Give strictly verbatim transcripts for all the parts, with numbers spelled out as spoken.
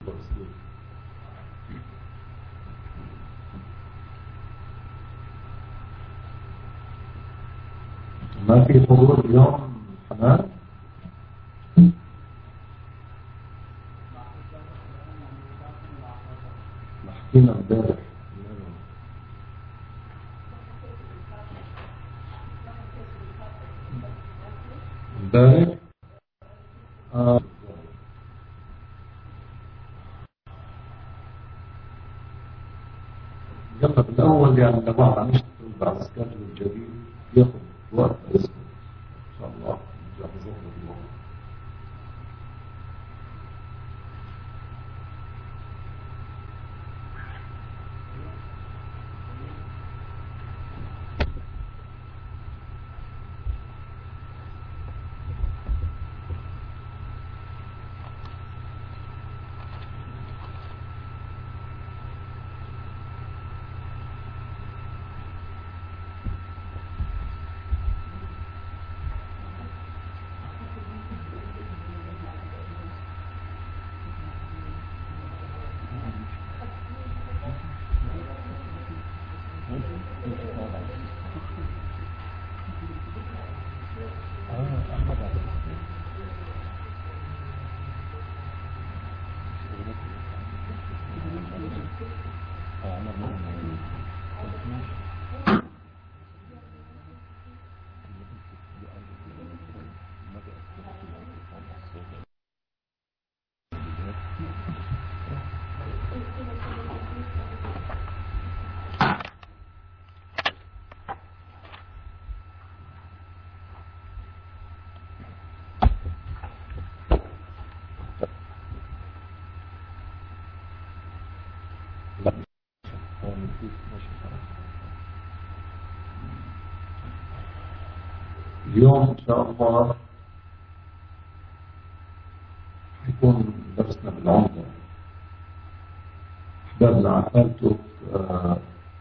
ما في حضور اليوم حنان؟ حكينا امبارح امبارح آه. يلا بالاول يعني لما عم نشتغل على السكادجول الجديد ياخذ وقت اسبوع ان شاء الله نجهزه اليوم. اليوم إن شاء الله حيكون درسنا بالعمدة. أحبابنا عقلتك آه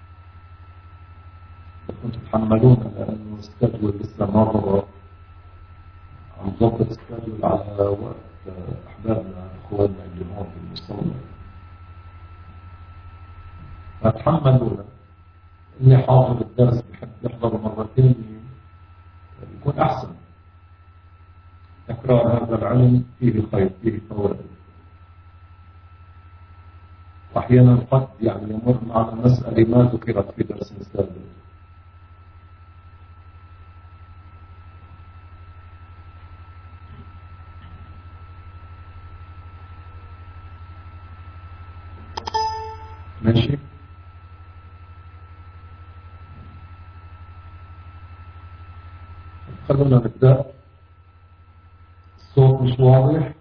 كنتوا تتحملونا لأنه السكادجول لسه مرة عم ضبط السكادجول على وقت آه أحبابنا أخواننا اللي هون في المستوى. فتحملونا. اللي حاضر الدرس بحب يحضر مرتين يكون أحسن. تكرار هذا العلم فيه خير فيه فوائد. وأحيانا قد يعني يمر معنا مسألة ما ذكرت في درس سابق. ماشي؟ خلونا نبدأ. الصوت مش واضح؟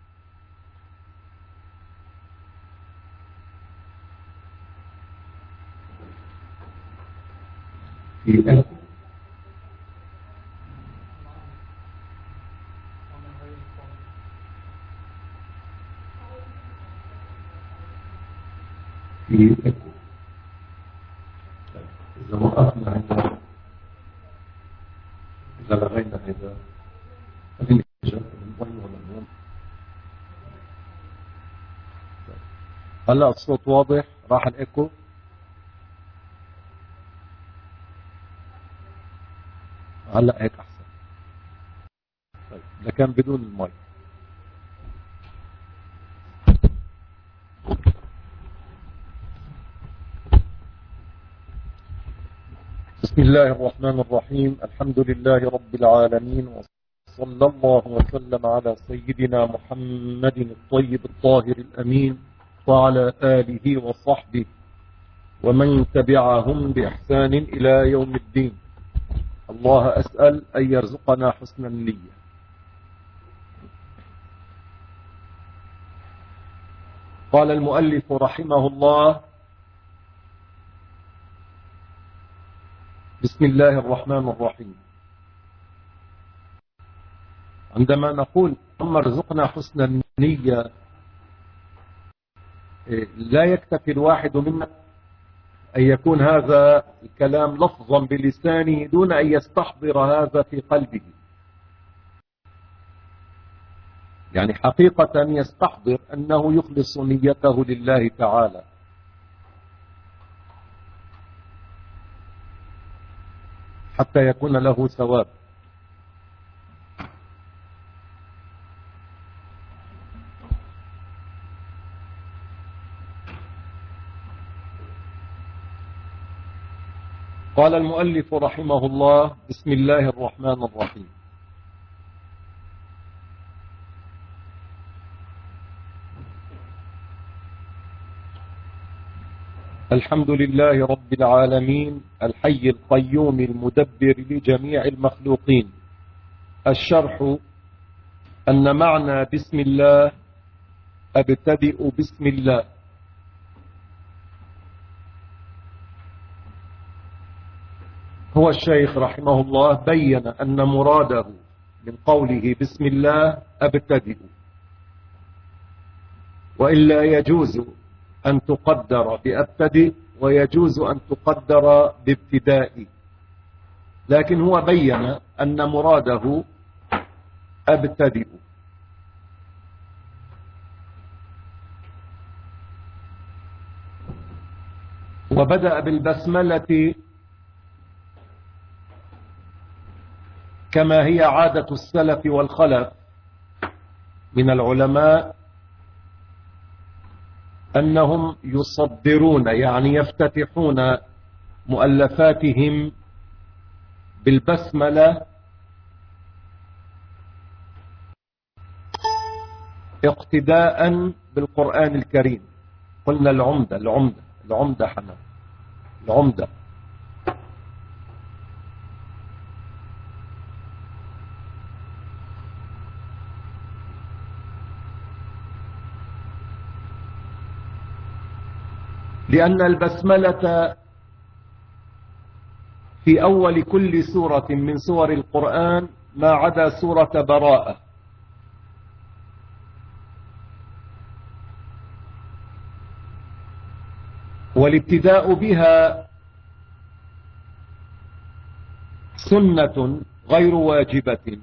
في أكو في أكو إذا وقفنا هنا إذا لغينا هذا خلينا نجرب من وين ولا من هلا الصوت واضح؟ راح الإيكو؟ هلا هيك أحسن. طيب ده كان بدون المايك. بسم الله الرحمن الرحيم. الحمد لله رب العالمين، وصلى الله وسلم على سيدنا محمد الطيب الطاهر الأمين وعلى آله وصحبه ومن تبعهم بإحسان إلى يوم الدين. الله أسأل أن يرزقنا حسن النية. قال المؤلف رحمه الله: بسم الله الرحمن الرحيم. عندما نقول اللهم ارزقنا حسن النية، لا يكتفي الواحد منا أن يكون هذا الكلام لفظا بلسانه دون أن يستحضر هذا في قلبه، يعني حقيقة يستحضر أنه يخلص نيته لله تعالى. حتى يكون له ثواب. قال المؤلف رحمه الله: بسم الله الرحمن الرحيم. الحمد لله رب العالمين الحي القيوم المدبر لجميع المخلوقين. الشرح: أن معنى بسم الله أبتدئ بسم الله. هو الشيخ رحمه الله بين أن مراده من قوله بسم الله أبتدئ، وإلا يجوز أن تقدر بأبتدئ ويجوز أن تقدر بابتدائي، لكن هو بين أن مراده أبتدئ. وبدأ بالبسملة كما هي عادة السلف والخلف من العلماء، أنهم يصدرون يعني يفتتحون مؤلفاتهم بالبسملة اقتداء بالقرآن الكريم. قلنا العمدة العمدة العمدة حنا العمدة لأن البسملة في أول كل سورة من سور القرآن ما عدا سورة براءة. والابتداء بها سنة غير واجبة،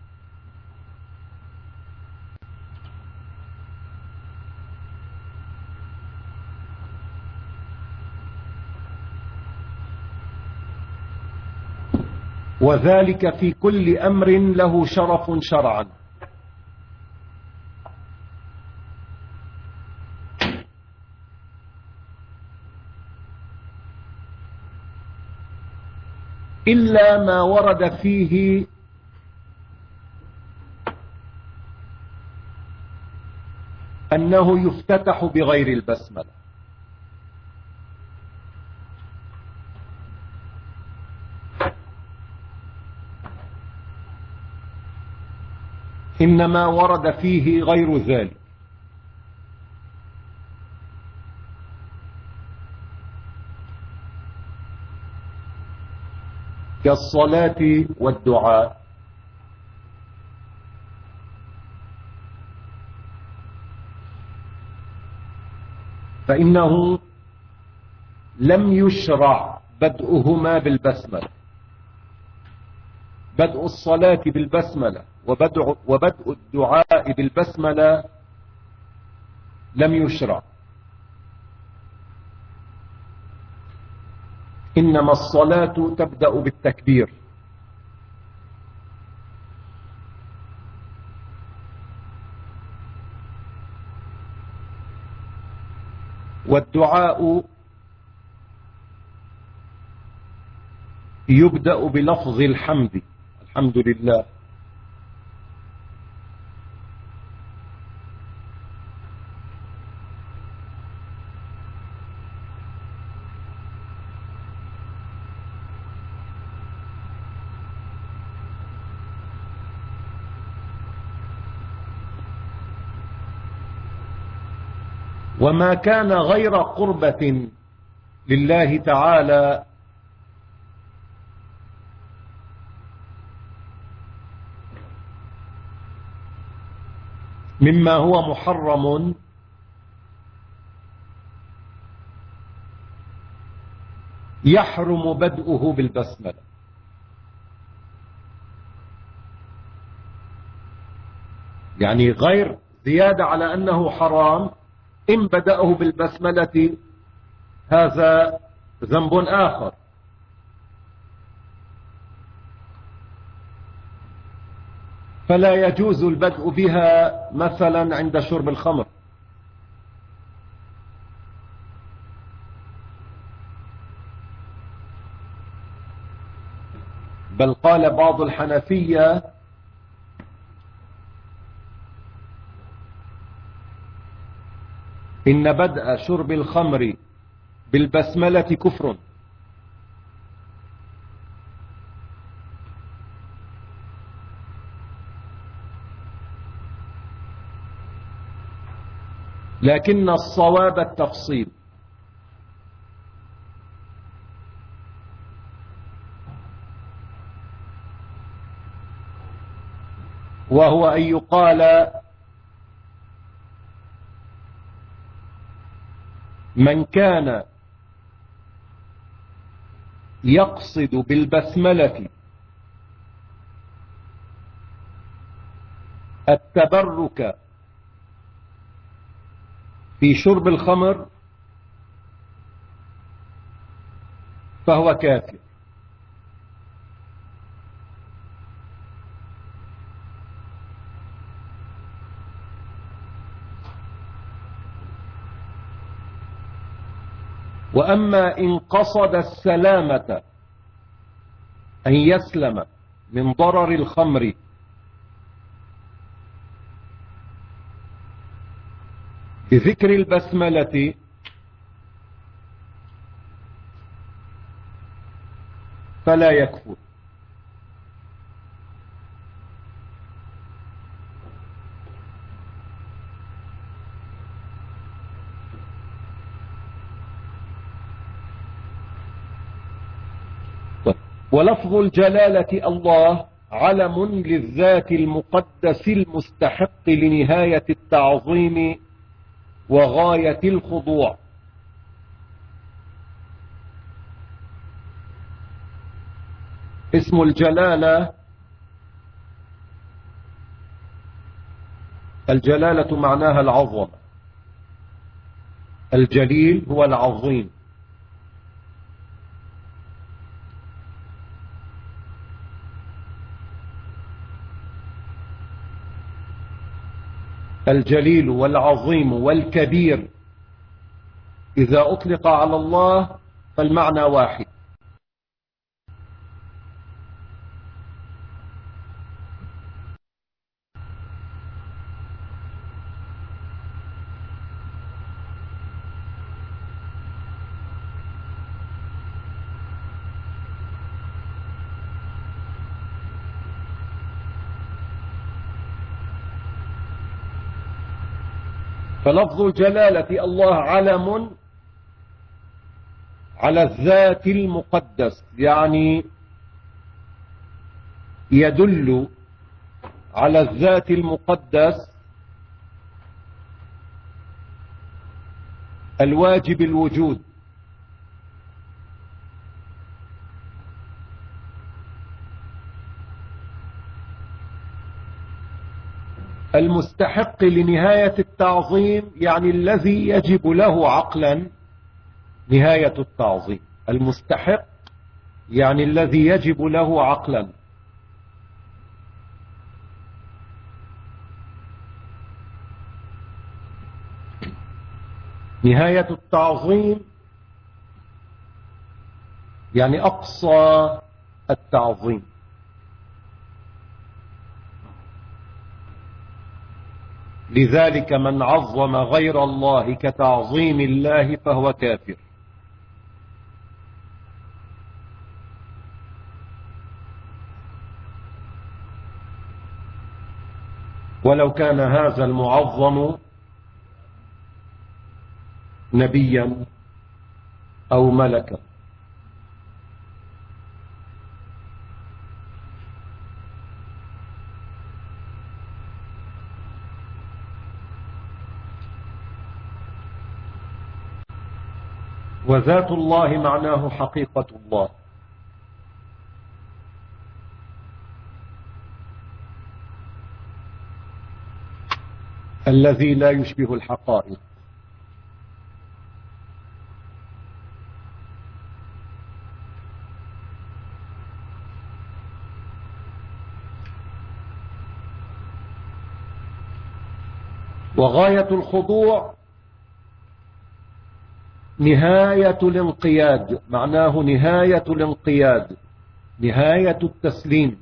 وذلك في كل أمر له شرف شرعا. إلا ما ورد فيه أنه يفتتح بغير البسملة. إنما ورد فيه غير ذلك. كالصلاة والدعاء. فإنه لم يشرع بدءهما بالبسملة. بدء الصلاة بالبسملة وبدء, وبدء الدعاء بالبسملة لم يشرع. إنما الصلاة تبدأ بالتكبير، والدعاء يبدأ بلفظ الحمد، الحمد لله. وما كان غير قربة لله تعالى مما هو محرم يحرم بدءه بالبسملة. يعني غير زيادة على أنه حرام. إن بدأه بالبسملة هذا ذنب آخر. فلا يجوز البدء بها مثلا عند شرب الخمر. بل قال بعض الحنفية إن بدء شرب الخمر بالبسملة كفر. لكن الصواب التفصيل. وهو أن يقال من كان يقصد بالبسملة التبرك في شرب الخمر فهو كافر. وأما إن قصد السلامة أن يسلم من ضرر الخمر بذكر البسملة فلا يكفر. ولفظ الجلالة الله علم للذات المقدس المستحق لنهاية التعظيم وغاية الخضوع. اسم الجلالة، الجلالة معناها العظمة. الجليل هو العظيم. الجليل والعظيم والكبير إذا أطلق على الله فالمعنى واحد. فلفظ الجلالة الله علم على الذات المقدس، يعني يدل على الذات المقدس الواجب الوجود، المستحق لنهاية التعظيم، يعني الذي يجب له عقلا نهاية التعظيم. المستحق يعني الذي يجب له عقلا. نهاية التعظيم يعني أقصى التعظيم. لذلك من عظم غير الله كتعظيم الله فهو كافر. ولو كان هذا المعظم نبيا أو ملكا. وذات الله معناه حقيقة الله. الذي لا يشبه الحقائق. وغاية الخضوع نهاية الانقياد، معناه نهاية الانقياد، نهاية التسليم.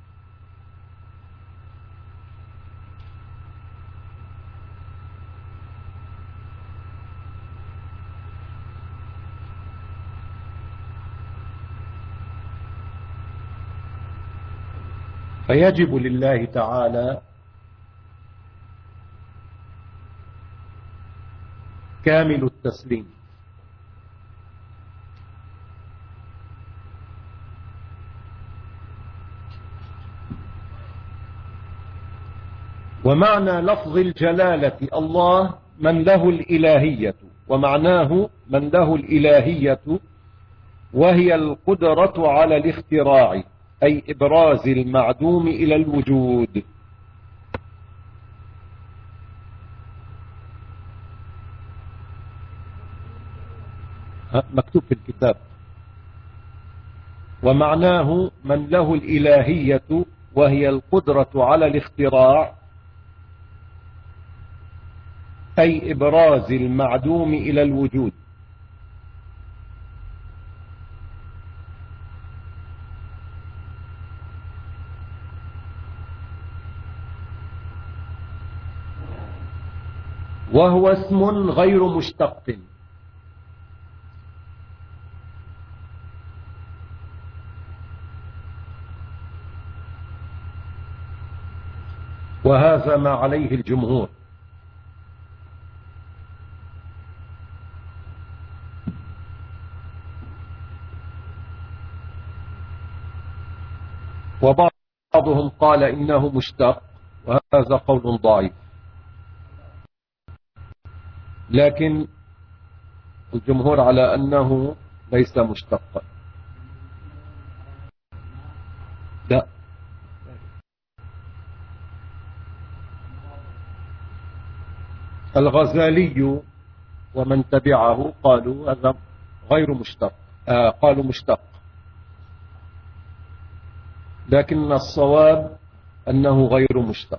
فيجب لله تعالى كامل التسليم. ومعنى لفظ الجلالة الله من له الإلهية، ومعناه من له الإلهية وهي القدرة على الاختراع، أي إبراز المعدوم إلى الوجود. مكتوب في الكتاب. ومعناه من له الإلهية وهي القدرة على الاختراع، أي إبراز المعدوم إلى الوجود. وهو اسم غير مشتق. وهذا ما عليه الجمهور. وبعضهم قال إنه مشتق، وهذا قول ضعيف، لكن الجمهور على أنه ليس مشتقا. لا، الغزالي ومن تبعه قالوا هذا غير مشتق، آه قالوا مشتق، لكن الصواب أنه غير مشتق.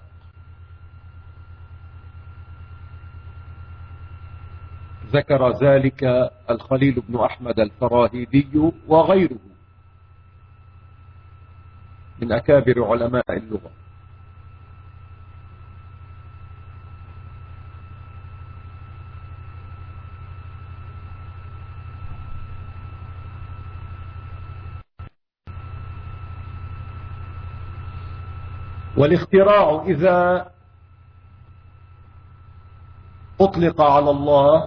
ذكر ذلك الخليل بن أحمد الفراهيدي وغيره من أكابر علماء اللغة. والاختراع إذا أطلق على الله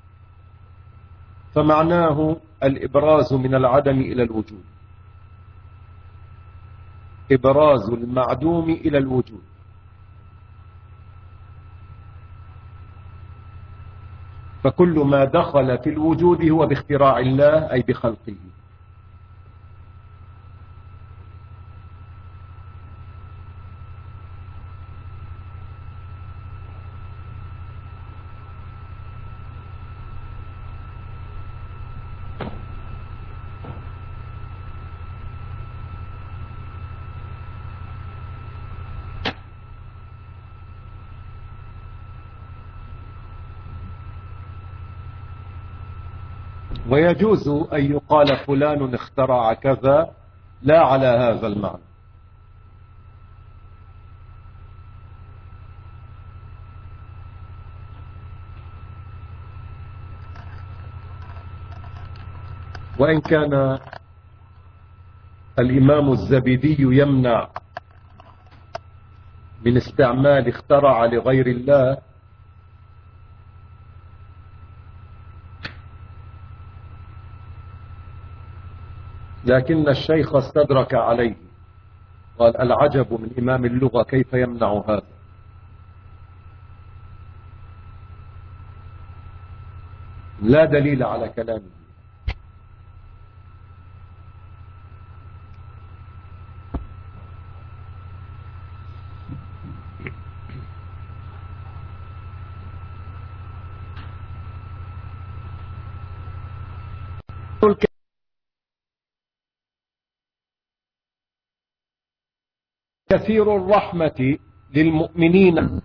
فمعناه الإبراز من العدم إلى الوجود، إبراز المعدوم إلى الوجود. فكل ما دخل في الوجود هو باختراع الله، أي بخلقه. ويجوز أن يقال فلان اخترع كذا لا على هذا المعنى. وإن كان الإمام الزبيدي يمنع من استعمال اخترع لغير الله، لكن الشيخ استدرك عليه، قال العجب من إمام اللغة كيف يمنع هذا. لا دليل على كلامه. كثير الرحمة للمؤمنين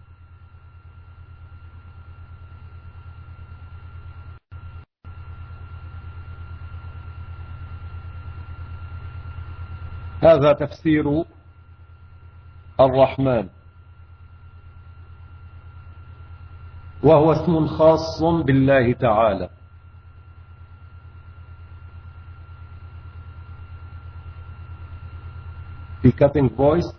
هذا تفسير الرحمن، وهو اسم خاص بالله تعالى. في cutting voice.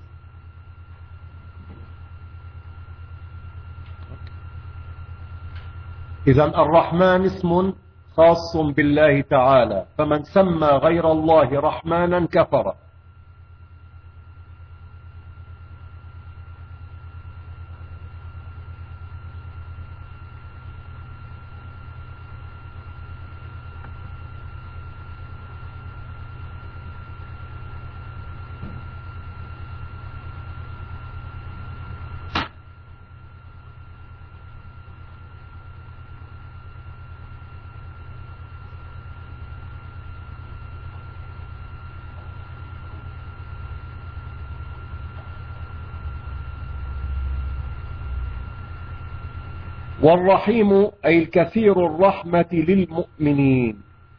إذن الرحمن اسم خاص بالله تعالى، فمن سمى غير الله رحمانا كفر. والرحيم أي الكثير الرحمة للمؤمنين.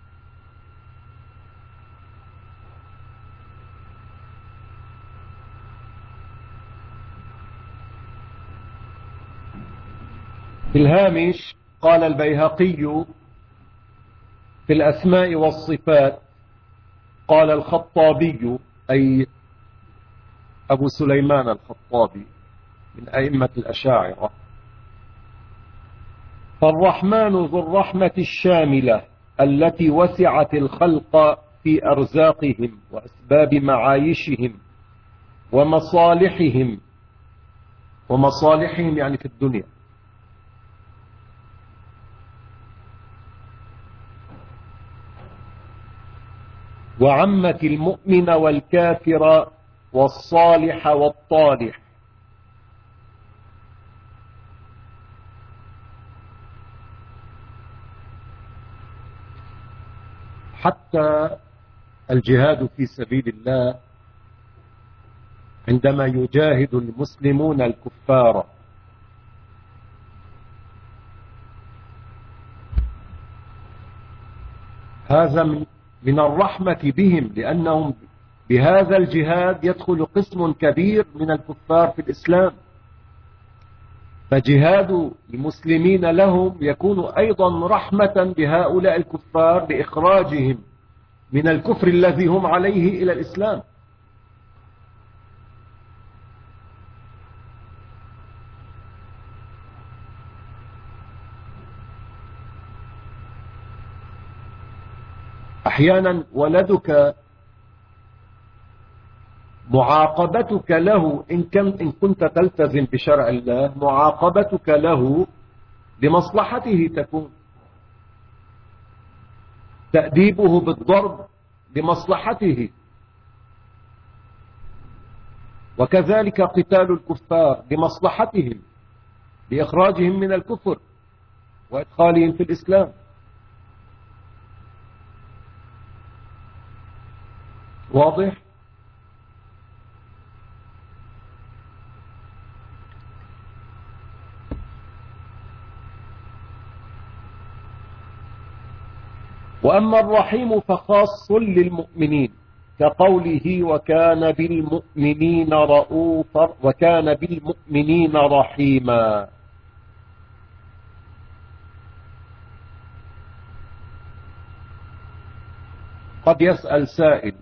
في الهامش قال البيهقي في الأسماء والصفات، قال الخطابي أي أبو سليمان الخطابي من أئمة الأشاعرة: فالرحمن ذو الرحمة الشاملة التي وسعت الخلق في أرزاقهم وأسباب معايشهم ومصالحهم، ومصالحهم يعني في الدنيا، وعمت المؤمن والكافر والصالح والطالح، حتى الجهاد في سبيل الله عندما يجاهد المسلمون الكفار، هذا من الرحمة بهم، لأنهم بهذا الجهاد يدخل قسم كبير من الكفار في الإسلام، فجهاد المسلمين لهم يكون أيضا رحمة بهؤلاء الكفار لإخراجهم من الكفر الذي هم عليه إلى الإسلام. أحيانا ولدك معاقبتك له إن, كان إن كنت تلتزم بشرع الله، معاقبتك له لمصلحته تكون، تأديبه بالضرب لمصلحته، وكذلك قتال الكفار لمصلحتهم، لإخراجهم من الكفر وإدخالهم في الإسلام. واضح؟ وأما الرحيم فخاص للمؤمنين، كقوله وكان بالمؤمنين رؤوفا وكان بالمؤمنين رحيما. قد يسأل سائل: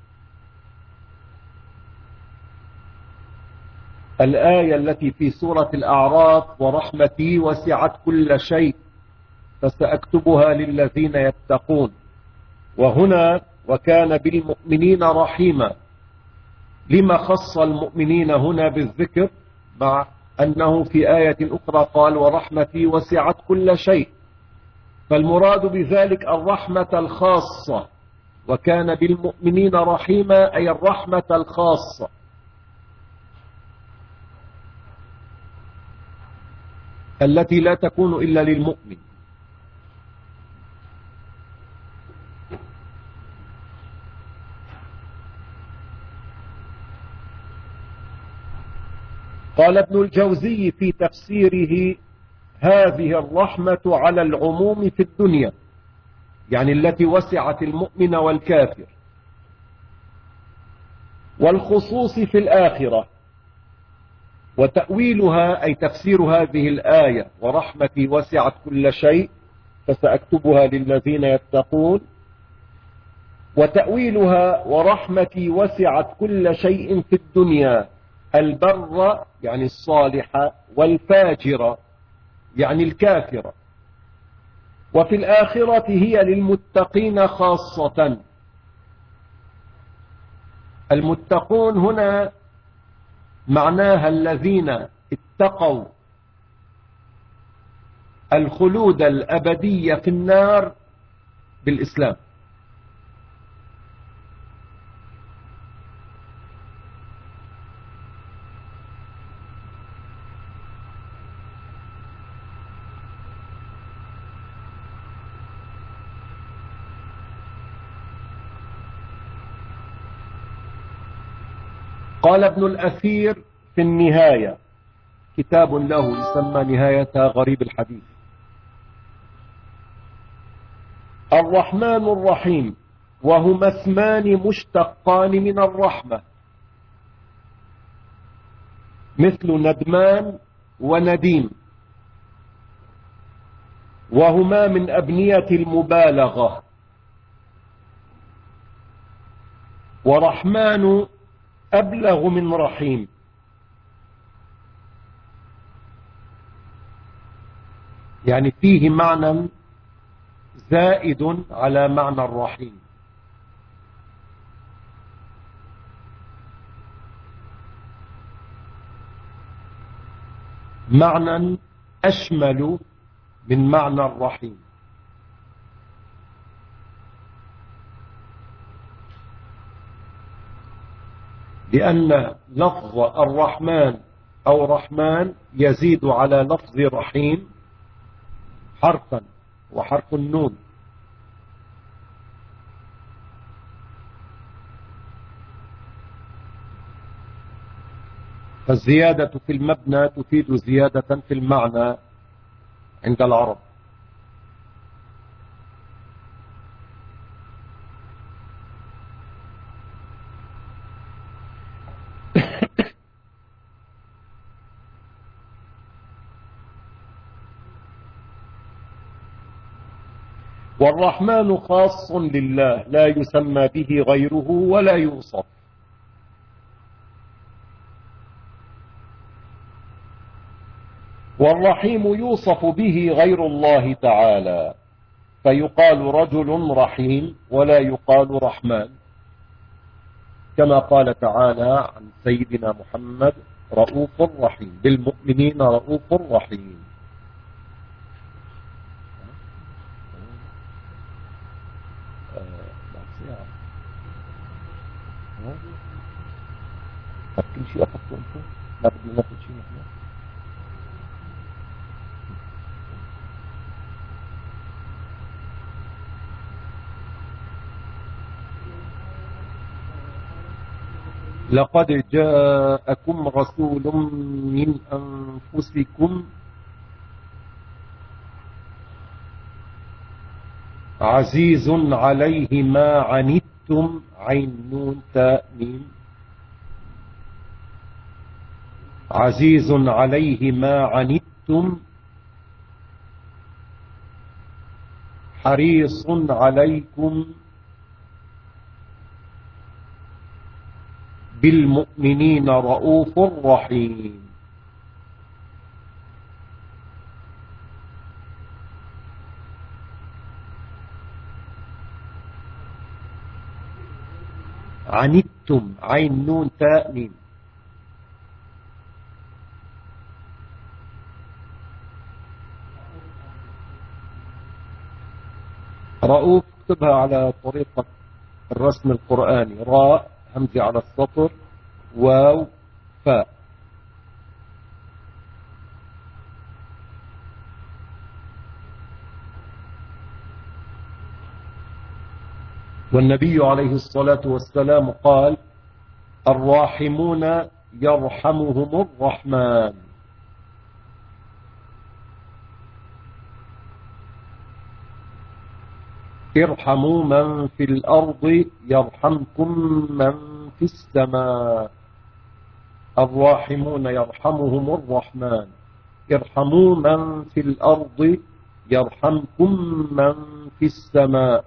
الآية التي في سورة الأعراف ورحمتي وسعت كل شيء فسأكتبها للذين يتقون، وهنا وكان بالمؤمنين رحيما، لما خص المؤمنين هنا بالذكر مع أنه في آية أخرى قال ورحمتي وسعت كل شيء؟ فالمراد بذلك الرحمة الخاصة، وكان بالمؤمنين رحيما أي الرحمة الخاصة التي لا تكون إلا للمؤمن. قال ابن الجوزي في تفسيره: هذه الرحمة على العموم في الدنيا، يعني التي وسعت المؤمن والكافر، والخصوص في الآخرة. وتأويلها أي تفسير هذه الآية: ورحمتي وسعت كل شيء فسأكتبها للذين يتقون. وتأويلها: ورحمتي وسعت كل شيء في الدنيا، البر يعني الصالح، والفاجر يعني الكافر. وفي الآخرة هي للمتقين خاصة. المتقون هنا معناها الذين اتقوا الخلود الأبدي في النار بالإسلام. قال ابن الأثير في النهاية، كتاب له يسمى نهاية غريب الحديث: الرحمن الرحيم، وهما اسمان مشتقان من الرحمة، مثل ندمان ونديم، وهما من أبنية المبالغة. ورحمن أبلغ من رحيم، يعني فيه معنى زائد على معنى الرحيم. معنى أشمل من معنى الرحيم. لأن لفظ الرحمن أو رحمن يزيد على لفظ رحيم حرفا، وحرف النون. فالزيادة في المبنى تفيد زيادة في المعنى عند العرب. والرحمن خاص لله، لا يسمى به غيره ولا يوصف. والرحيم يوصف به غير الله تعالى، فيقال رجل رحيم ولا يقال رحمن، كما قال تعالى عن سيدنا محمد: رؤوف رحيم، بالمؤمنين رؤوف رحيم. كل شيء أخذته أنتم؟ لا بدنا ناخذ شيء نحن؟ لقد جاءكم رسول من أنفسكم عزيز عليه ما عنتم، عين نون تاء ميم، عزيز عليه ما عنتم حريص عليكم بالمؤمنين رؤوف رحيم. عنتم، عين نون تاء ميم. رؤوف اكتبها على طريقة الرسم القرآني: راء همزة على السطر، واو فاء. والنبي عليه الصلاة والسلام قال: الراحمون يرحمهم الرحمن. ارحموا من في الأرض يرحمكم من في السماء. الراحمون يرحمهم الرحمن. ارحموا من في الأرض يرحمكم من في السماء.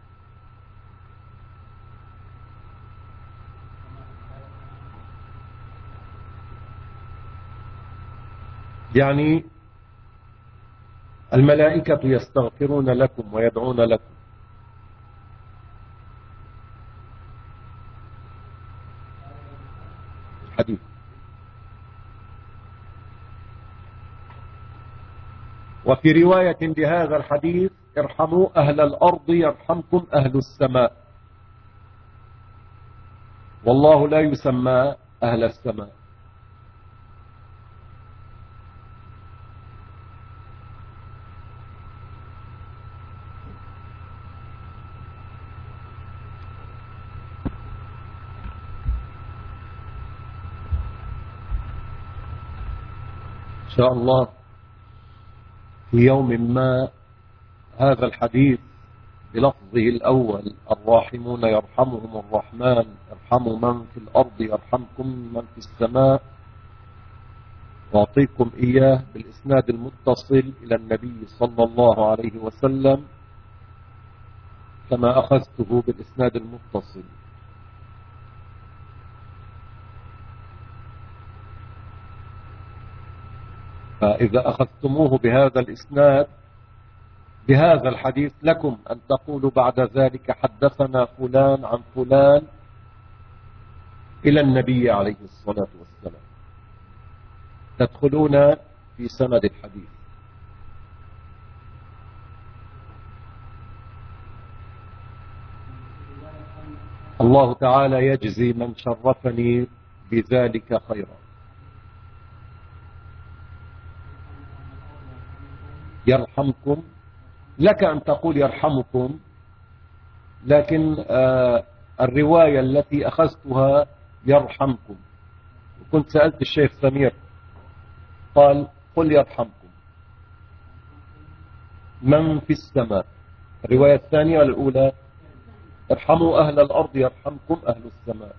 يعني الملائكة يستغفرون لكم ويدعون لكم. حديث. وفي رواية لهذا الحديث ارحموا أهل الأرض يرحمكم أهل السماء. والله لا يسمى أهل السماء. إن شاء الله في يوم ما هذا الحديث بلفظه الأول الراحمون يرحمهم الرحمن ارحموا من في الأرض يرحمكم من في السماء، وأعطيكم إياه بالإسناد المتصل إلى النبي صلى الله عليه وسلم كما أخذته بالإسناد المتصل. فإذا أخذتموه بهذا الإسناد بهذا الحديث لكم أن تقولوا بعد ذلك حدثنا فلان عن فلان إلى النبي عليه الصلاة والسلام، تدخلون في سند الحديث. الله تعالى يجزي من شرفني بذلك خيرا. يرحمكم، لك أن تقول يرحمكم، لكن آه الرواية التي أخذتها يرحمكم. وكنت سألت الشيخ سمير قال قل يرحمكم من في السماء. الرواية الثانية والأولى ارحموا أهل الأرض يرحمكم أهل السماء.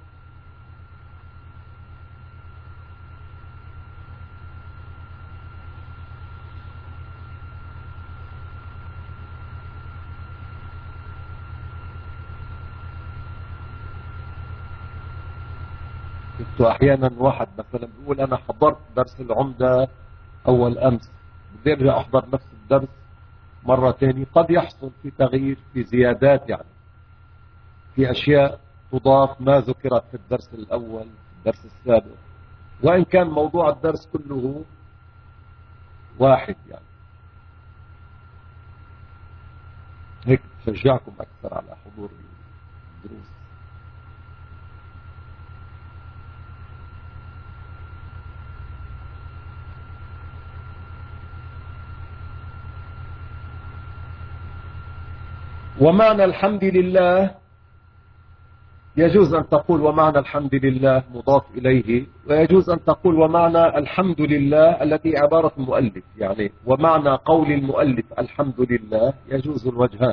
أحيانا واحد مثلا بيقول أنا حضرت درس العمدة أول أمس، بدي أرجع أحضر نفس الدرس مرة تاني. قد يحصل في تغيير، في زيادات، يعني في أشياء تضاف ما ذكرت في الدرس الأول في الدرس السابق، وإن كان موضوع الدرس كله واحد. يعني هيك بشجعكم أكثر على حضور الدروس. ومعنى الحمد لله يجوز أن تقول ومعنى الحمد لله مضاف إليه، ويجوز أن تقول ومعنى الحمد لله التي عبارة المؤلف، يعني ومعنى قول المؤلف الحمد لله يجوز الوجهان.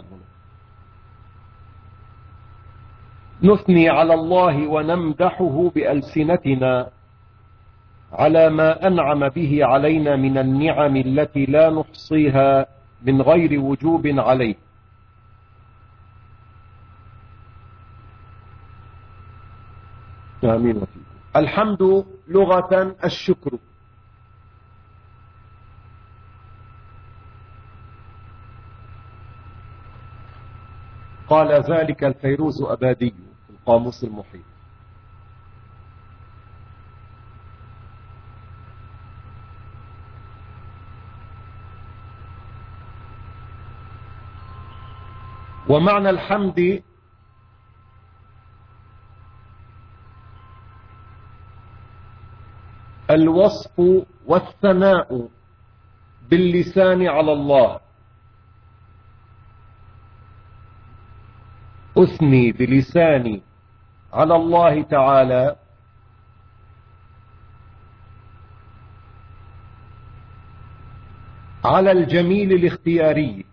نثني على الله ونمدحه بألسنتنا على ما أنعم به علينا من النعم التي لا نحصيها من غير وجوب عليه. آمين وفيكم. الحمد لغة الشكر. قال ذلك الفيروز أبادي في القاموس المحيط. ومعنى الحمد الوصف والثناء باللسان على الله. أثني بلساني على الله تعالى على الجميل الاختياري،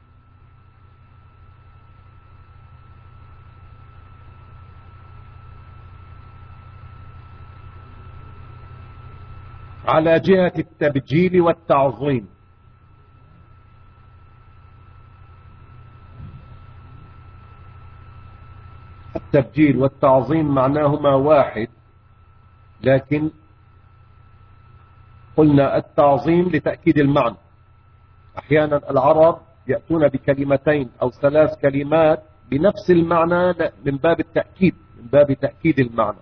على جهة التبجيل والتعظيم. التبجيل والتعظيم معناهما واحد، لكن قلنا التعظيم لتأكيد المعنى. أحيانا العرب يأتون بكلمتين أو ثلاث كلمات بنفس المعنى من باب التأكيد، من باب تأكيد المعنى.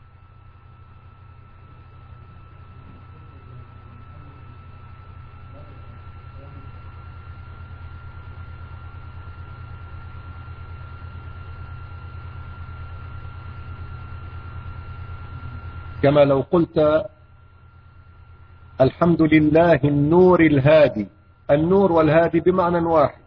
كما لو قلت الحمد لله النور الهادي، النور والهادي بمعنى واحد.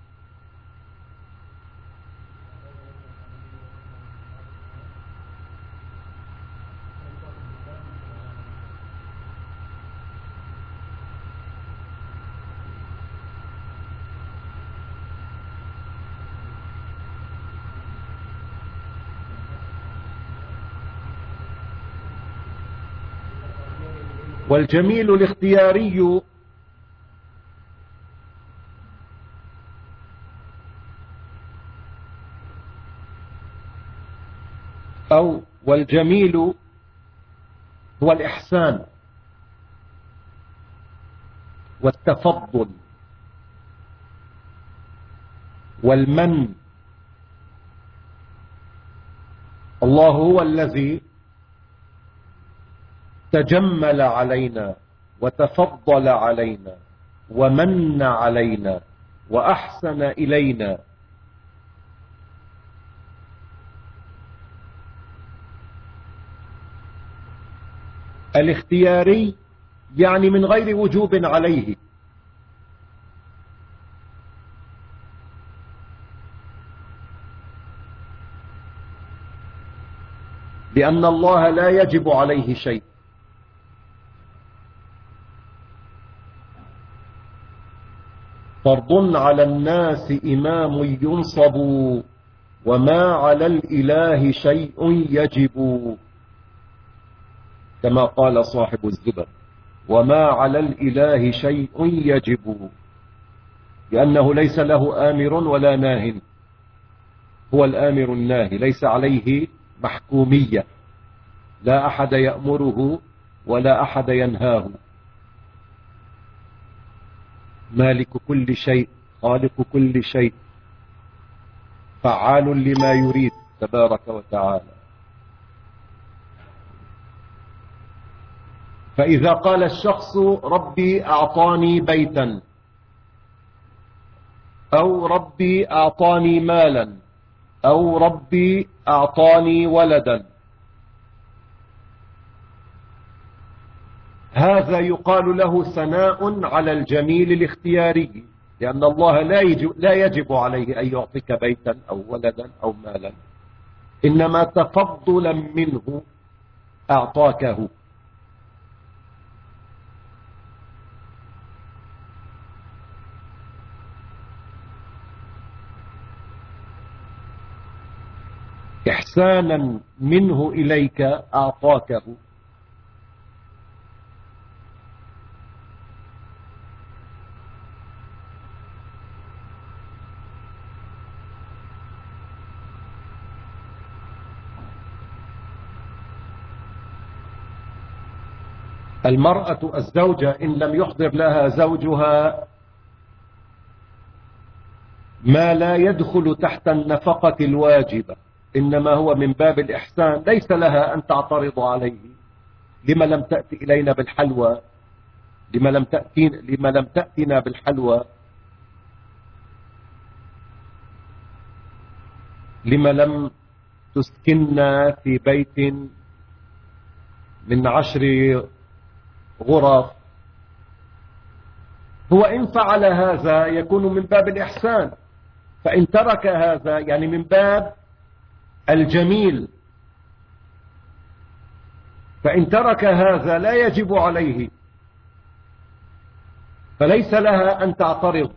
والجميل الاختياري أو والجميل هو الإحسان والتفضل والمن. الله هو الذي تجمل علينا وتفضل علينا ومن علينا وأحسن إلينا. الاختياري يعني من غير وجوب عليه، لأن الله لا يجب عليه شيء. فرض على الناس إمام ينصب، وما على الإله شيء يجب، كما قال صاحب الزبر: وما على الإله شيء يجب، لأنه ليس له آمر ولا ناه، هو الآمر الناهي، ليس عليه محكومية، لا أحد يأمره ولا أحد ينهاه. مالك كل شيء، خالق كل شيء، فعال لما يريد تبارك وتعالى. فإذا قال الشخص ربي أعطاني بيتا، أو ربي أعطاني مالا، أو ربي أعطاني ولدا، هذا يقال له ثناء على الجميل الاختياري، لأن الله لا يجب, لا يجب عليه أن يعطيك بيتا أو ولدا أو مالا، إنما تفضلا منه أعطاكه. إحسانا منه إليك أعطاكه. المرأة الزوجة إن لم يحضر لها زوجها ما لا يدخل تحت النفقة الواجبة، إنما هو من باب الإحسان، ليس لها أن تعترض عليه: لما لم تأتي إلينا بالحلوى، لما لم تأتين لما لم تأتنا بالحلوى، لما لم تسكننا في بيت من عشر غرف. هو إن فعل هذا يكون من باب الإحسان، فإن ترك هذا يعني من باب الجميل، فإن ترك هذا لا يجب عليه. فليس لها أن تعترض،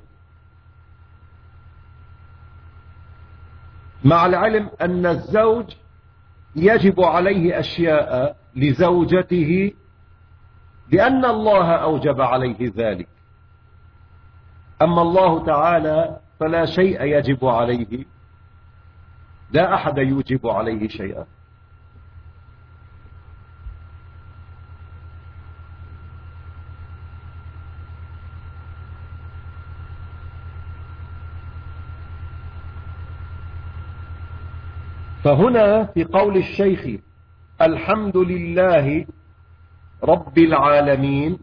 مع العلم أن الزوج يجب عليه أشياء لزوجته لأن الله أوجب عليه ذلك. أما الله تعالى فلا شيء يجب عليه، لا أحد يوجب عليه شيئا. فهنا في قول الشيخ الحمد لله رب العالمين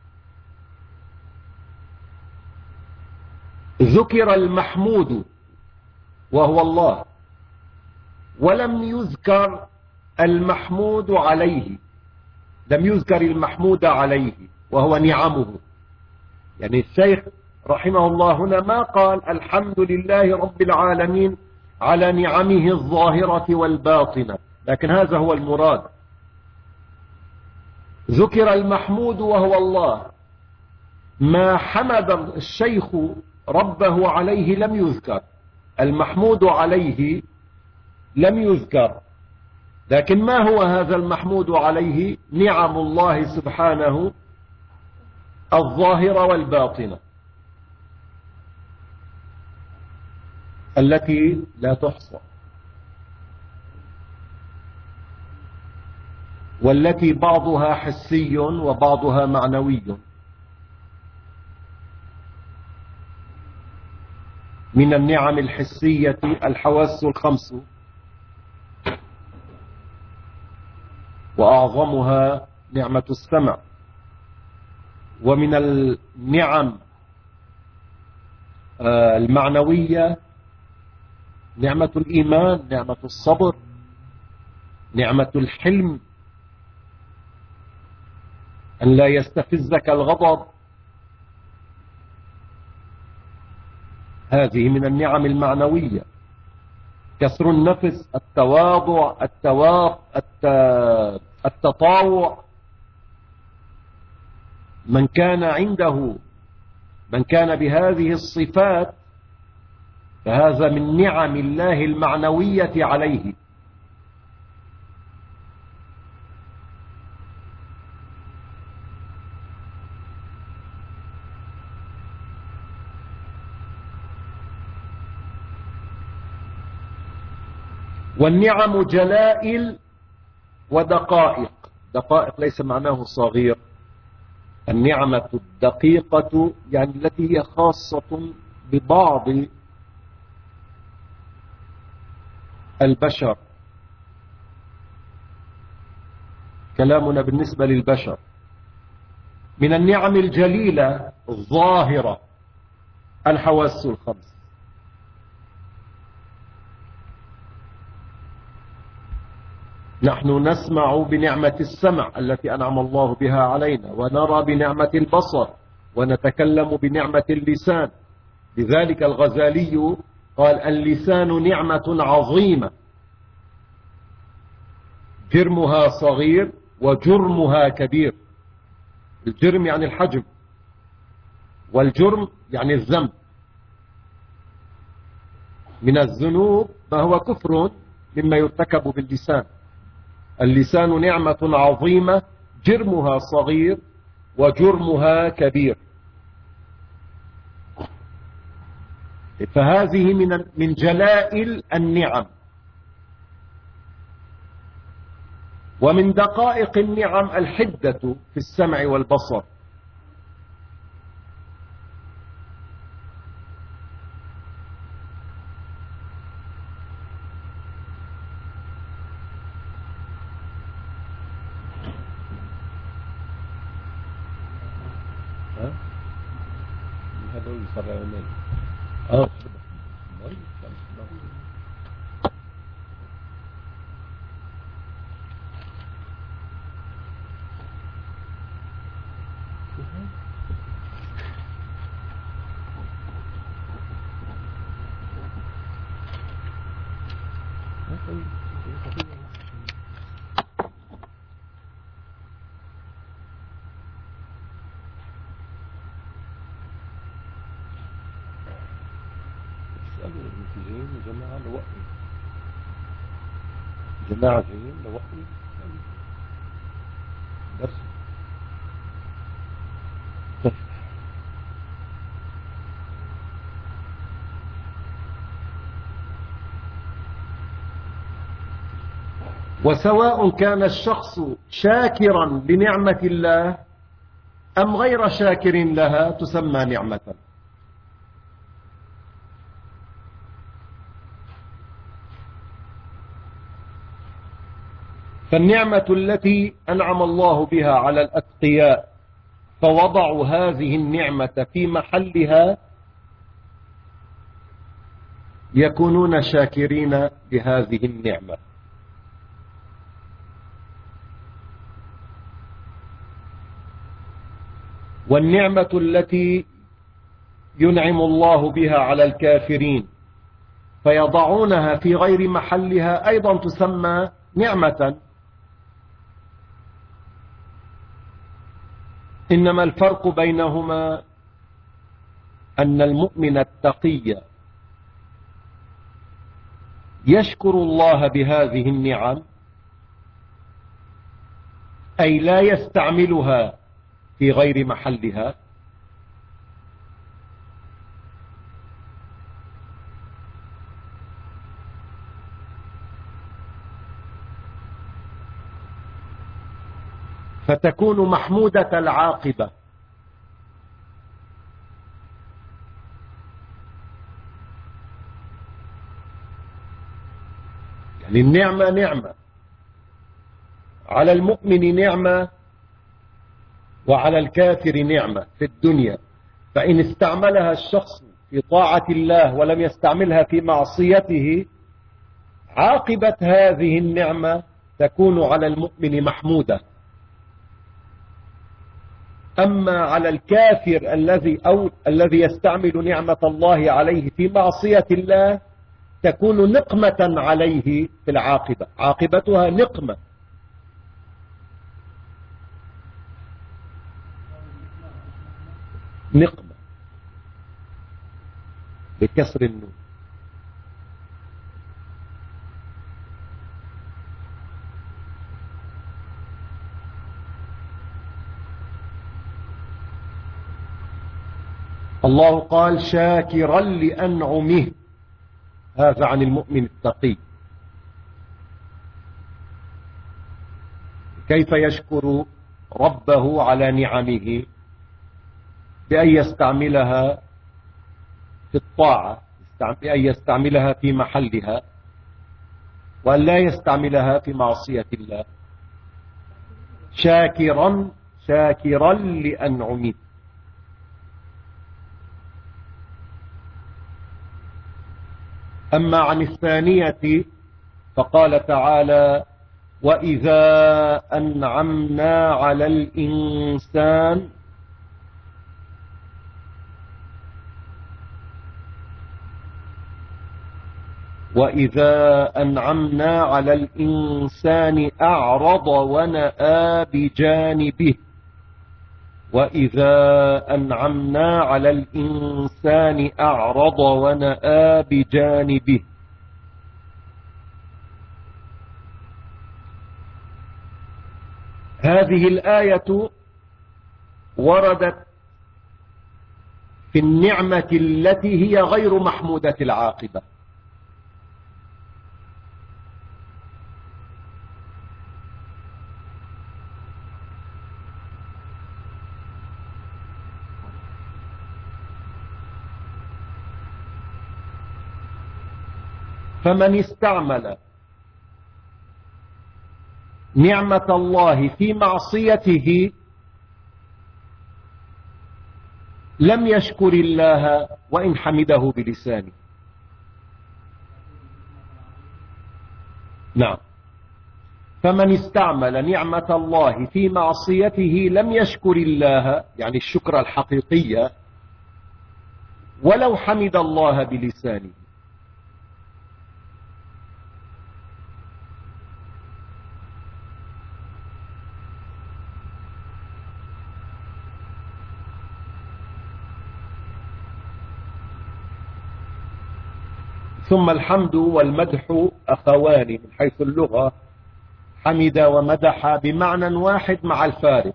ذكر المحمود وهو الله، ولم يذكر المحمود عليه، لم يذكر المحمود عليه وهو نعمه. يعني الشيخ رحمه الله هنا ما قال الحمد لله رب العالمين على نعمه الظاهرة والباطنة، لكن هذا هو المراد. ذكر المحمود وهو الله، ما حمد الشيخ ربه عليه لم يذكر، المحمود عليه لم يذكر، لكن ما هو هذا المحمود عليه؟ نعم الله سبحانه الظاهرة والباطنة التي لا تحصى، والتي بعضها حسي وبعضها معنوي. من النعم الحسية الحواس الخمس، وأعظمها نعمة السمع. ومن النعم المعنوية نعمة الإيمان، نعمة الصبر، نعمة الحلم، أن لا يستفزك الغضب، هذه من النعم المعنوية. كسر النفس، التواضع، التواق التطاوع. من كان عنده من كان بهذه الصفات فهذا من نعم الله المعنوية عليه. والنعم جلائل ودقائق. دقائق ليس معناه صغير، النعمة الدقيقة يعني التي هي خاصة ببعض البشر، كلامنا بالنسبة للبشر. من النعم الجليلة الظاهرة الحواس الخمس. نحن نسمع بنعمة السمع التي أنعم الله بها علينا، ونرى بنعمة البصر، ونتكلم بنعمة اللسان. لذلك الغزالي قال اللسان نعمة عظيمة، جرمها صغير وجرمها كبير. الجرم يعني الحجم، والجرم يعني الذنب. من الذنوب ما هو كفر مما يرتكب باللسان. اللسان نعمة عظيمة، جرمها صغير وجرمها كبير. فهذه من من جلائل النعم. ومن دقائق النعم الحدة في السمع والبصر. هذول الفرعونين اه انتوا جايين يا جماعة لوقت، جماعة جايين لوقت درس. طيب. وسواء كان الشخص شاكرا لنعمة الله أم غير شاكر لها تسمى نعمة. فالنعمة التي أنعم الله بها على الأتقياء فوضعوا هذه النعمة في محلها يكونون شاكرين لهذه النعمة. والنعمة التي ينعم الله بها على الكافرين فيضعونها في غير محلها أيضا تسمى نعمة. إنما الفرق بينهما أن المؤمن التقي يشكر الله بهذه النعم، أي لا يستعملها في غير محلها، فتكون محمودة العاقبة. يعني النعمة نعمة، على المؤمن نعمة وعلى الكافر نعمة في الدنيا، فإن استعملها الشخص في طاعة الله ولم يستعملها في معصيته عاقبة هذه النعمة تكون على المؤمن محمودة. أما على الكافر الذي أو الذي يستعمل نعمة الله عليه في معصية الله تكون نقمة عليه في العاقبة، عاقبتها نقمة. نقمة بكسر النون. الله قال شاكرا لأنعمه، هذا عن المؤمن التقي. كيف يشكر ربه على نعمه؟ بأن يستعملها في الطاعة، بأن يستعملها في محلها، وأن لا يستعملها في معصية الله. شاكرا شاكرا لأنعمه. أما عن الثانية فقال تعالى وإذا أنعمنا على الإنسان وإذا أنعمنا على الإنسان أعرض ونأى بجانبه وإذا أنعمنا على الإنسان أعرض ونأى بجانبه. هذه الآية وردت في النعمة التي هي غير محمودة العاقبة. فمن استعمل نعمة الله في معصيته لم يشكر الله وإن حمده بلسانه. نعم، فمن استعمل نعمة الله في معصيته لم يشكر الله، يعني الشكر الحقيقي، ولو حمد الله بلسانه. ثم الحمد والمدح أخوان من حيث اللغة، حمد ومدح بمعنى واحد مع الفارق.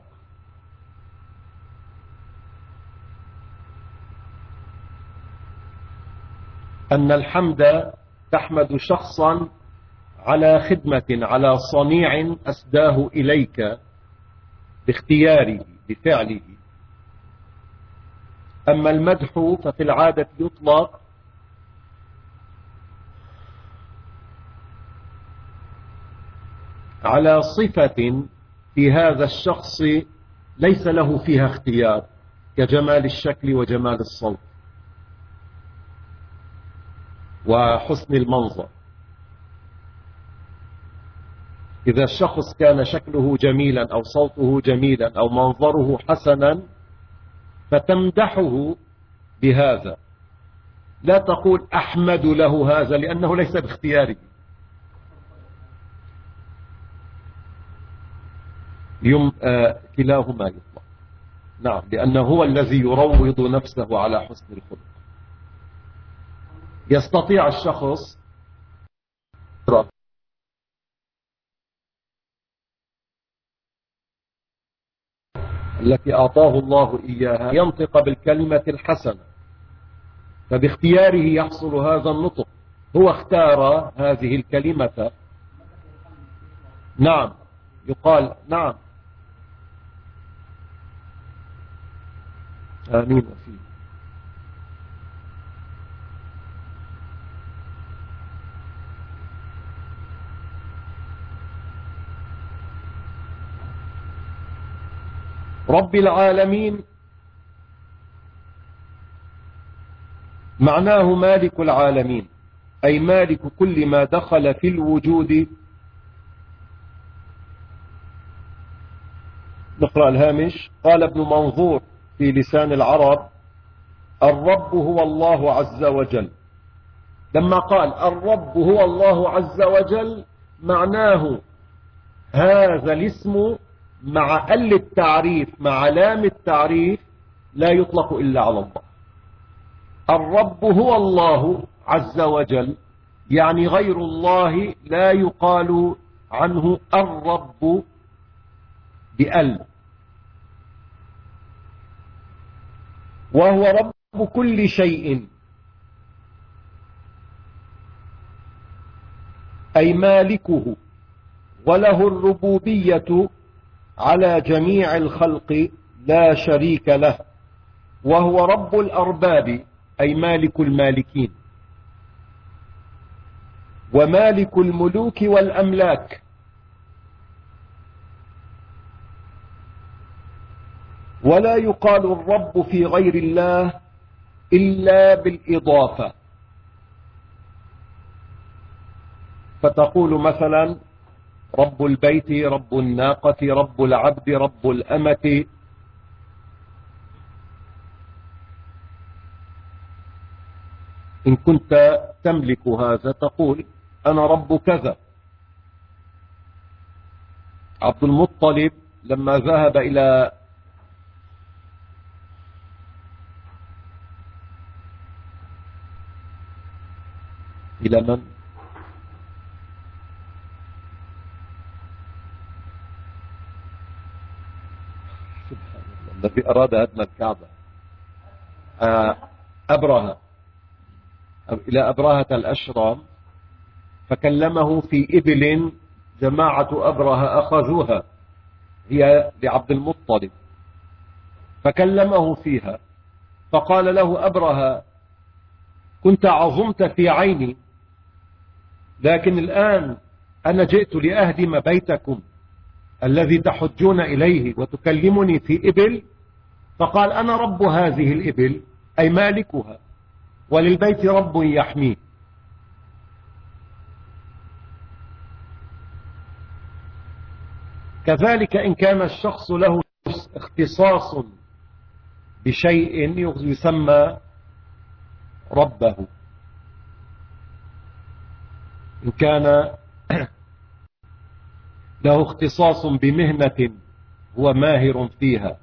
أن الحمد تحمد شخصا على خدمة، على صنيع أسداه إليك باختياره بفعله. أما المدح ففي العادة يطلق على صفة في هذا الشخص ليس له فيها اختيار، كجمال الشكل وجمال الصوت وحسن المنظر. إذا الشخص كان شكله جميلا أو صوته جميلا أو منظره حسنا فتمدحه بهذا، لا تقول أحمد له هذا لأنه ليس باختياره. يم آه كلاهما يطلق، نعم، لأنه هو الذي يروض نفسه على حسن الخلق. يستطيع الشخص التي أعطاه الله إياها ينطق بالكلمة الحسنة، فباختياره يحصل هذا النطق، هو اختار هذه الكلمة. نعم يقال نعم. آمين فيه. رب العالمين معناه مالك العالمين، أي مالك كل ما دخل في الوجود. نقرأ الهامش. قال ابن منظور في لسان العرب: الرب هو الله عز وجل. لما قال الرب هو الله عز وجل معناه هذا الاسم مع ال التعريف مع لام التعريف لا يطلق إلا على الله. الرب هو الله عز وجل، يعني غير الله لا يقال عنه الرب بأل، وهو رب كل شيء، أي مالكه، وله الربوبية على جميع الخلق لا شريك له، وهو رب الأرباب، أي مالك المالكين، ومالك الملوك والأملاك، ولا يقال الرب في غير الله إلا بالإضافة. فتقول مثلا رب البيت، رب الناقة، رب العبد، رب الأمة. إن كنت تملك هذا تقول أنا رب كذا. عبد المطلب لما ذهب إلى إلى من؟ الذي أراد هدم الكعبة، أبرهة، إلى أبرهة الأشرم، فكلمه في إبل جماعة أبرهة أخذوها هي لعبد المطلب، فكلمه فيها فقال له أبرهة: كنت عظمت في عيني، لكن الآن أنا جئت لأهدم بيتكم الذي تحجون إليه وتكلمني في إبل. فقال: أنا رب هذه الإبل، أي مالكها، وللبيت رب يحميه. كذلك إن كان الشخص له اختصاص بشيء يسمى ربه. إن كان له اختصاص بمهنة هو ماهر فيها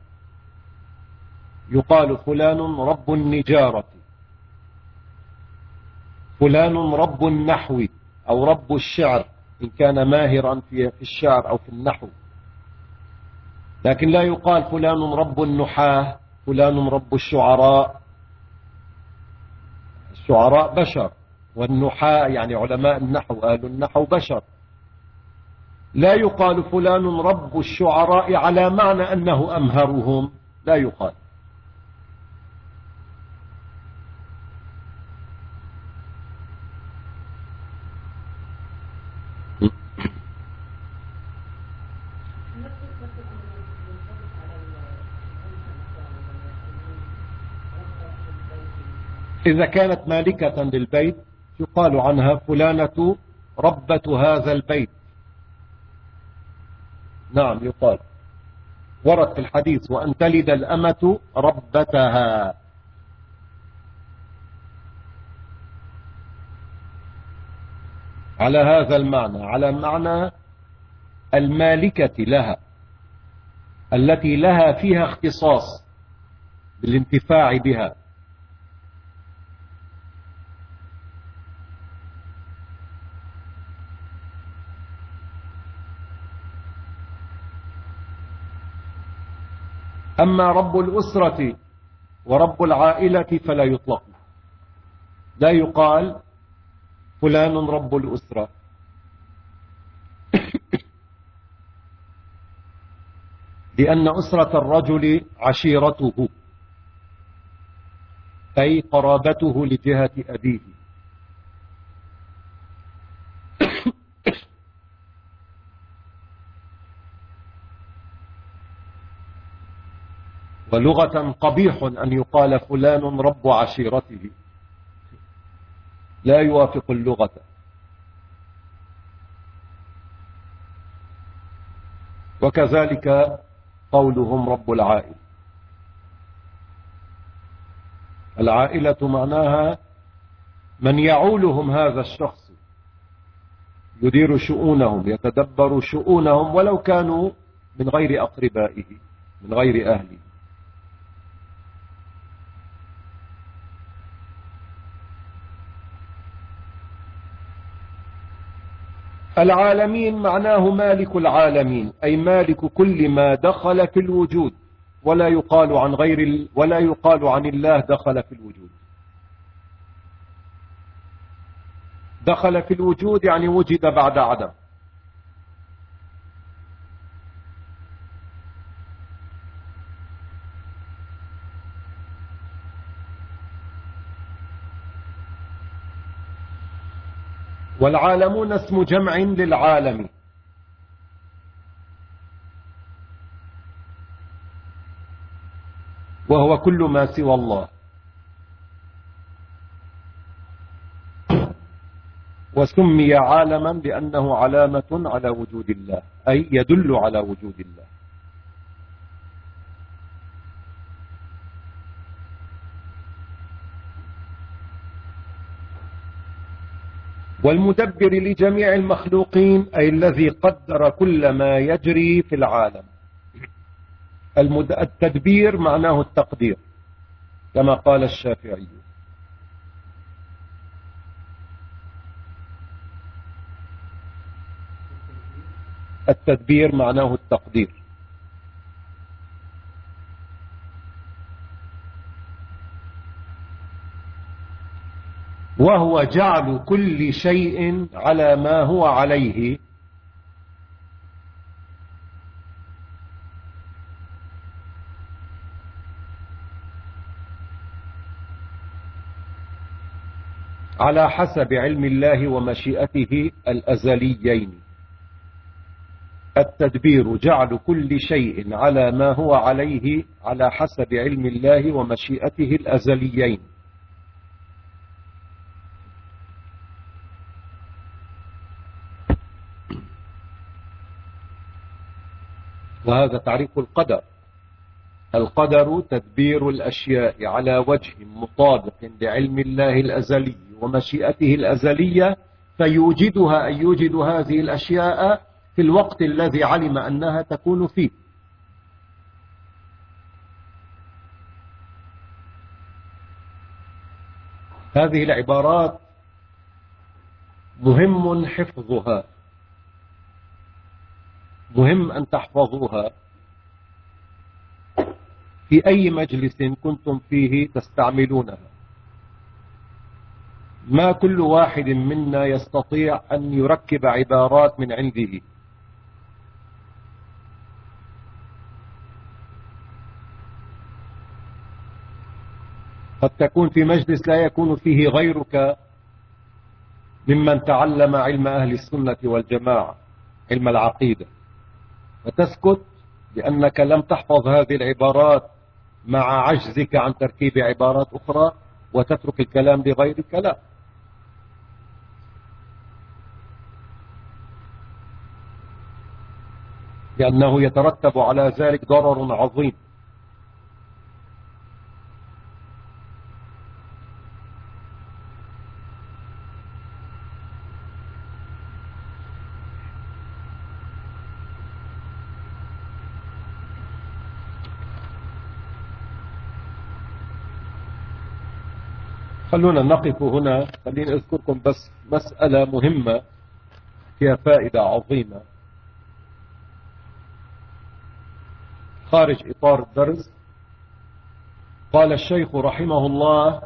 يقال فلان رب النجارة. فلان رب النحو أو رب الشعر إن كان ماهرا في الشعر أو في النحو. لكن لا يقال فلان رب النحاة، فلان رب الشعراء. الشعراء بشر، والنحاة يعني علماء النحو أهل النحو بشر. لا يقال فلان رب الشعراء على معنى أنه أمهرهم، لا يقال. إذا كانت مالكة للبيت يقال عنها فلانة ربة هذا البيت. نعم يقال، ورد في الحديث وأن تلد الأمة ربتها. على هذا المعنى، على معنى المالكة لها، التي لها فيها اختصاص بالانتفاع بها. أما رب الأسرة ورب العائلة فلا يطلق، لا يقال فلان رب الأسرة. لأن أسرة الرجل عشيرته، أي قرابته لجهة أبيه. ولغة قبيح أن يقال فلان رب عشيرته، لا يوافق اللغة. وكذلك قولهم رب العائلة. العائلة معناها من يعولهم هذا الشخص، يدير شؤونهم، يتدبر شؤونهم، ولو كانوا من غير أقربائه، من غير أهله. العالمين معناه مالك العالمين، أي مالك كل ما دخل في الوجود، ولا يقال عن غير ولا يقال عن الله دخل في الوجود. دخل في الوجود يعني وجد بعد عدم. والعالمون اسم جمع للعالم، وهو كل ما سوى الله. وسمي عالما لأنه علامة على وجود الله، أي يدل على وجود الله. والمدبر لجميع المخلوقين، أي الذي قدر كل ما يجري في العالم. التدبير معناه التقدير كما قال الشافعي. التدبير معناه التقدير. وهو جعل كل شيء على ما هو عليه، على حسب علم الله ومشيئته الأزليين. التدبير جعل كل شيء على ما هو عليه على حسب علم الله ومشيئته الأزليين. وهذا تعريف القدر. القدر تدبير الأشياء على وجه مطابق لعلم الله الأزلي ومشيئته الأزلية، فيوجدها أي يوجد هذه الأشياء في الوقت الذي علم أنها تكون فيه. هذه العبارات مهم حفظها، مهم أن تحفظوها في أي مجلس كنتم فيه تستعملونها. ما كل واحد منا يستطيع أن يركب عبارات من عنده. قد تكون في مجلس لا يكون فيه غيرك ممن تعلم علم أهل السنة والجماعة، علم العقيدة، فتسكت لأنك لم تحفظ هذه العبارات مع عجزك عن تركيب عبارات أخرى، وتترك الكلام لغيرك. لا، لأنه يترتب على ذلك ضرر عظيم. خلونا نقف هنا. خليني أذكركم بس مسألة مهمة فيها فائدة عظيمة خارج إطار الدرس. قال الشيخ رحمه الله: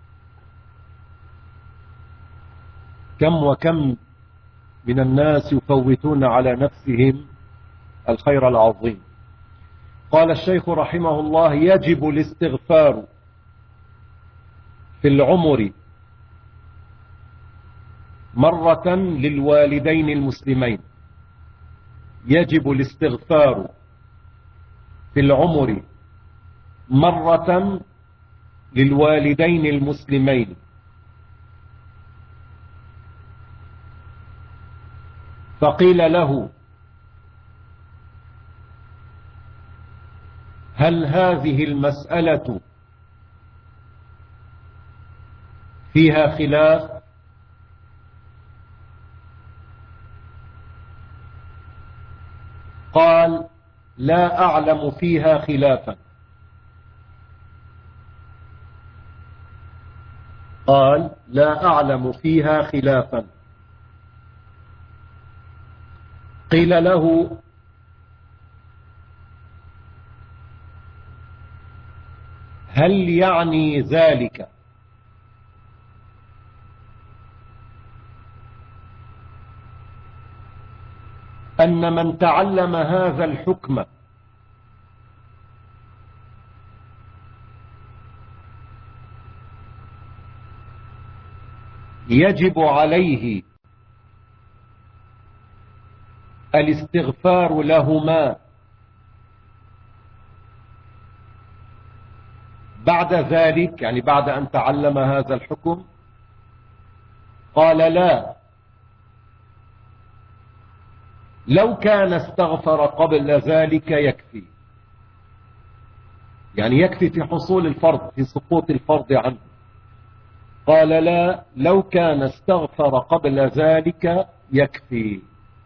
كم وكم من الناس يفوتون على نفسهم الخير العظيم. قال الشيخ رحمه الله: يجب الاستغفار في العمر مرة للوالدين المسلمين. يجب الاستغفار في العمر مرة للوالدين المسلمين. فقيل له: هل هذه المسألة فيها خلاف؟ قال: لا أعلم فيها خلافا. قال: لا أعلم فيها خلافا. قيل له: هل يعني ذلك أن من تعلم هذا الحكم يجب عليه الاستغفار لهما بعد ذلك، يعني بعد أن تعلم هذا الحكم؟ قال: لا، لو كان استغفر قبل ذلك يكفي، يعني يكفي في حصول الفرض، في سقوط الفرض عنه. قال: لا، لو كان استغفر قبل ذلك يكفي.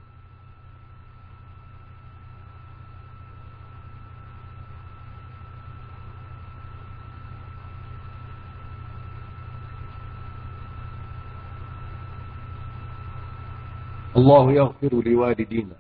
الله يغفر لوالدينا.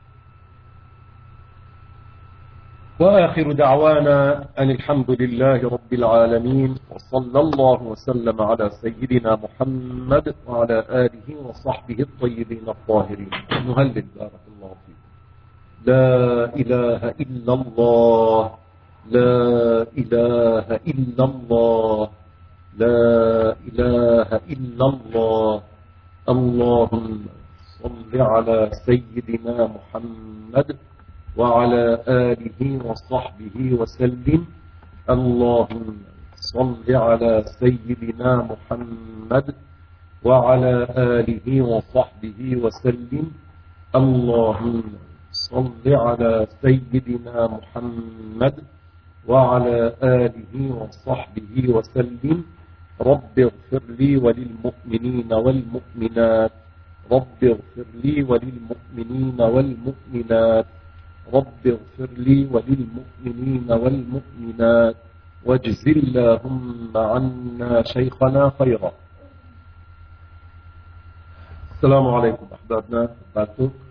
وآخر دعوانا أن الحمد لله رب العالمين، وصلى الله وسلم على سيدنا محمد وعلى آله وصحبه الطيبين الطاهرين. نهلل بارك الله فيكم. لا إله إلا الله، لا إله إلا الله، لا إله إلا الله. اللهم صل على سيدنا محمد وعلى آله وصحبه وسلم. اللهم صل على سيدنا محمد وعلى آله وصحبه وسلم. اللهم صل على سيدنا محمد وعلى آله وصحبه وسلم. رب اغفر لي وللمؤمنين والمؤمنات، رب اغفر لي وللمؤمنين والمؤمنات، رب اغفر لي وللمؤمنين والمؤمنات، واجزل اللهم عنا شيخنا خيرا. السلام عليكم أحبابنا. بعتوا